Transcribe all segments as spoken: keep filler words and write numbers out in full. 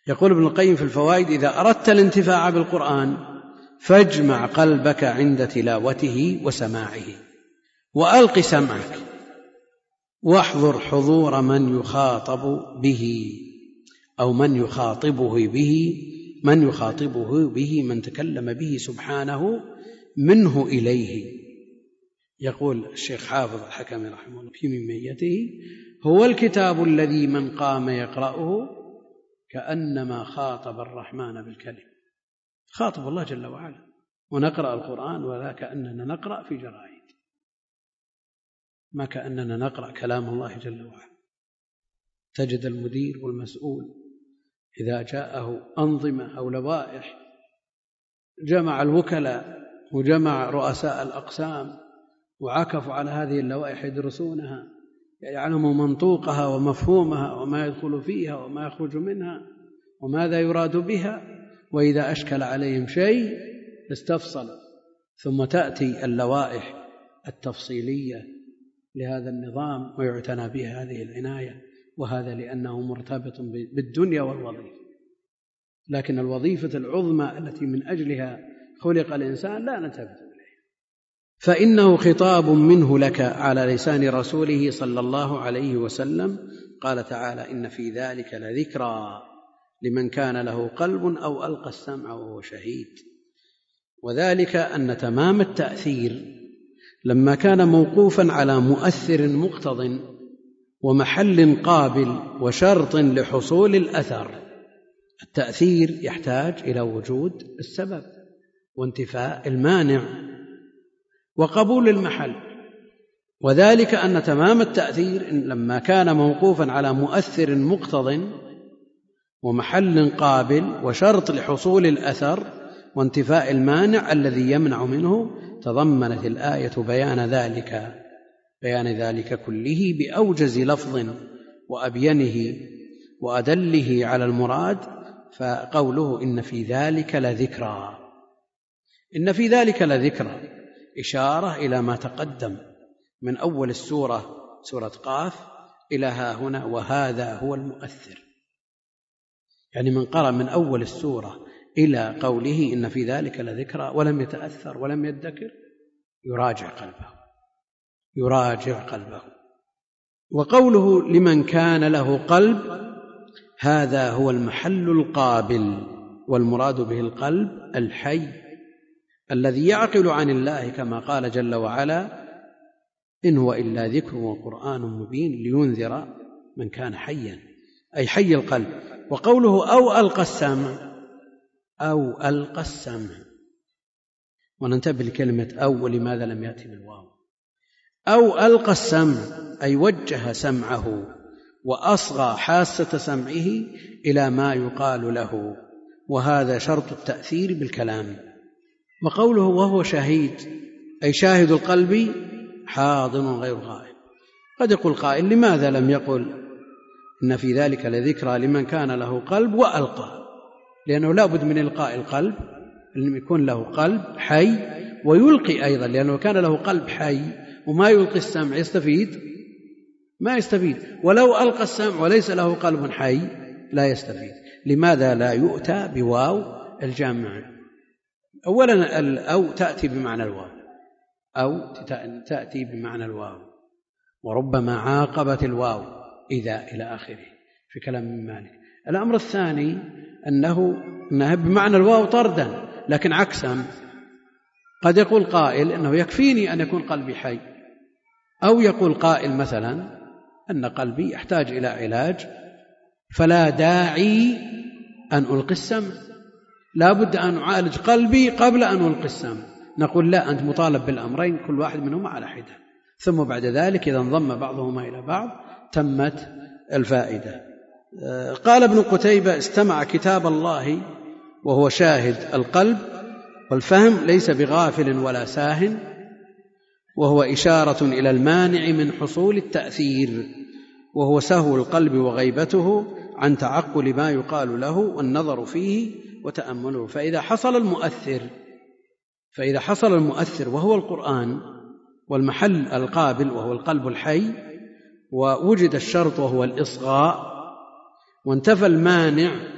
يقول ابن القيم في الفوائد: إذا أردت الانتفاع بالقرآن فاجمع قلبك عند تلاوته وسماعه، وألق سمعك، واحضر حضور من يخاطب به أو من يخاطبه به من يخاطبه به من تكلم به سبحانه منه إليه. يقول الشيخ حافظ الحكمي رحمه الله في ميته: هو الكتاب الذي من قام يقرأه كأنما خاطب الرحمن بالكلم. خاطب الله جل وعلا، ونقرأ القرآن ولا كأننا نقرأ في جرائد، ما كأننا نقرأ كلام الله جل وعلا. تجد المدير والمسؤول إذا جاءه أنظمة أو لوائح جمع الوكلاء وجمع رؤساء الأقسام وعكفوا على هذه اللوائح يدرسونها، يعلموا منطوقها ومفهومها وما يدخل فيها وما يخرج منها وماذا يراد بها، وإذا أشكل عليهم شيء استفصلوا. ثم تأتي اللوائح التفصيلية لهذا النظام ويعتنى بها هذه العناية، وهذا لأنه مرتبط بالدنيا والوظيفة. لكن الوظيفة العظمى التي من أجلها خلق الإنسان لا ننتبه إليها، فإنه خطاب منه لك على لسان رسوله صلى الله عليه وسلم. قال تعالى: إن في ذلك لذكرى لمن كان له قلب أو ألقى السمع وهو شهيد. وذلك أن تمام التأثير لما كان موقوفا على مؤثر مقتض ومحل قابل وشرط لحصول الأثر. التأثير يحتاج إلى وجود السبب وانتفاء المانع وقبول المحل. وذلك أن تمام التأثير لما كان موقوفا على مؤثر مقتض ومحل قابل وشرط لحصول الأثر وانتفاء المانع الذي يمنع منه، تضمنت الآية بيان ذلك بيان ذلك كله بأوجز لفظ وأبينه وأدله على المراد. فقوله إن في ذلك لذكرى، إن في ذلك لذكرى إشارة إلى ما تقدم من أول السورة سورة قاف إلى ها هنا، وهذا هو المؤثر. يعني من قرأ من أول السورة إلى قوله إن في ذلك لذكرى ولم يتأثر ولم يدكر يراجع قلبه يراجع قلبه. وقوله لمن كان له قلب هذا هو المحل القابل، والمراد به القلب الحي الذي يعقل عن الله، كما قال جل وعلا: إن هو إلا ذكر وقرآن مبين لينذر من كان حيا، أي حي القلب. وقوله أو ألقى السمع أو ألقى السمع، وننتبه لكلمة أو ولماذا لم يأتي بالواو. أو ألقى السمع أي وجه سمعه وأصغى حاسة سمعه إلى ما يقال له، وهذا شرط التأثير بالكلام. وقوله وهو شهيد أي شاهد القلب حاضر غير غائب. قد يقول قائل: لماذا لم يقل إن في ذلك لذكرى لمن كان له قلب وألقى؟ لأنه لا بد من إلقاء القلب، أن يكون له قلب حي ويلقي أيضا، لأنه كان له قلب حي وما يلقي السمع يستفيد؟ ما يستفيد. ولو ألقى السمع وليس له قلب حي لا يستفيد. لماذا لا يؤتى بواو الجامع؟ أولا الأو تأتي بمعنى الواو، أو تأتي بمعنى الواو، وربما عاقبت الواو إذا إلى آخره في كلام من مالك. الأمر الثاني أنه أنها بمعنى الواو طردا، لكن عكسا قد يقول قائل أنه يكفيني أن يكون قلبي حي، أو يقول قائل مثلا أن قلبي يحتاج إلى علاج فلا داعي أن ألقي السمع، لا بد أن أعالج قلبي قبل أن ألقي السمع. نقول لا، أنت مطالب بالأمرين كل واحد منهما على حدة، ثم بعد ذلك إذا انضم بعضهما إلى بعض تمت الفائدة. قال ابن قتيبة: استمع كتاب الله وهو شاهد القلب، والفهم ليس بغافل ولا ساهن، وهو إشارة إلى المانع من حصول التأثير، وهو سهو القلب وغيبته عن تعقل ما يقال له والنظر فيه وتأمله. فإذا حصل المؤثر فإذا حصل المؤثر وهو القرآن، والمحل القابل وهو القلب الحي، ووجد الشرط وهو الإصغاء، وانتفى المانع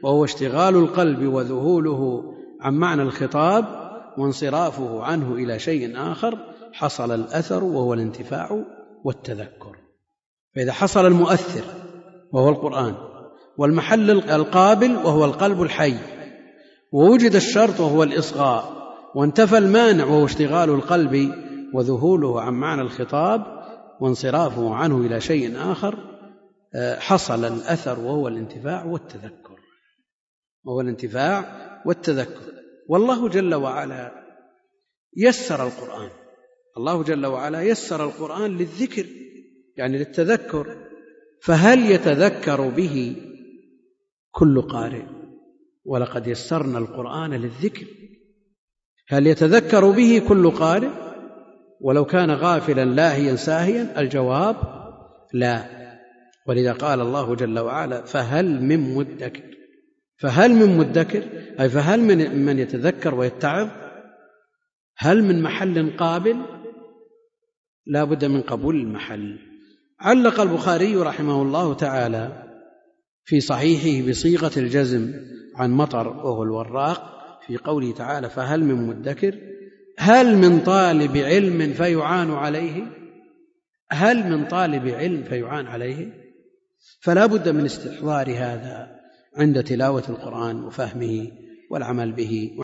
وهو اشتغال القلب وذهوله عن معنى الخطاب وانصرافه عنه إلى شيء آخر، حصل الأثر وهو الانتفاع والتذكر. فإذا حصل المؤثر وهو القرآن، والمحل القابل وهو القلب الحي، ووجد الشرط وهو الإصغاء، وانتفى المانع وهو اشتغال القلب وذهوله عن معنى الخطاب وانصرافه عنه إلى شيء آخر، حصل الأثر وهو الانتفاع والتذكر وهو الانتفاع والتذكر. والله جل وعلا يسر القرآن الله جل وعلا يسر القرآن للذكر، يعني للتذكر. فهل يتذكر به كل قارئ؟ ولقد يسرنا القرآن للذكر. هل يتذكر به كل قارئ ولو كان غافلا لاهيا ساهيا؟ الجواب لا. ولذا قال الله جل وعلا فهل من مدكر. فهل من مدكر أي فهل من من يتذكر ويتعظ؟ هل من محل قابل؟ لا بد من قبول المحل. علق البخاري رحمه الله تعالى في صحيحه بصيغة الجزم عن مطر وهو الوراق في قوله تعالى فهل من مدكر، هل من طالب علم فيعان عليه؟ هل من طالب علم فيعان عليه؟ فلا بد من استحضار هذا عند تلاوة القرآن وفهمه والعمل به.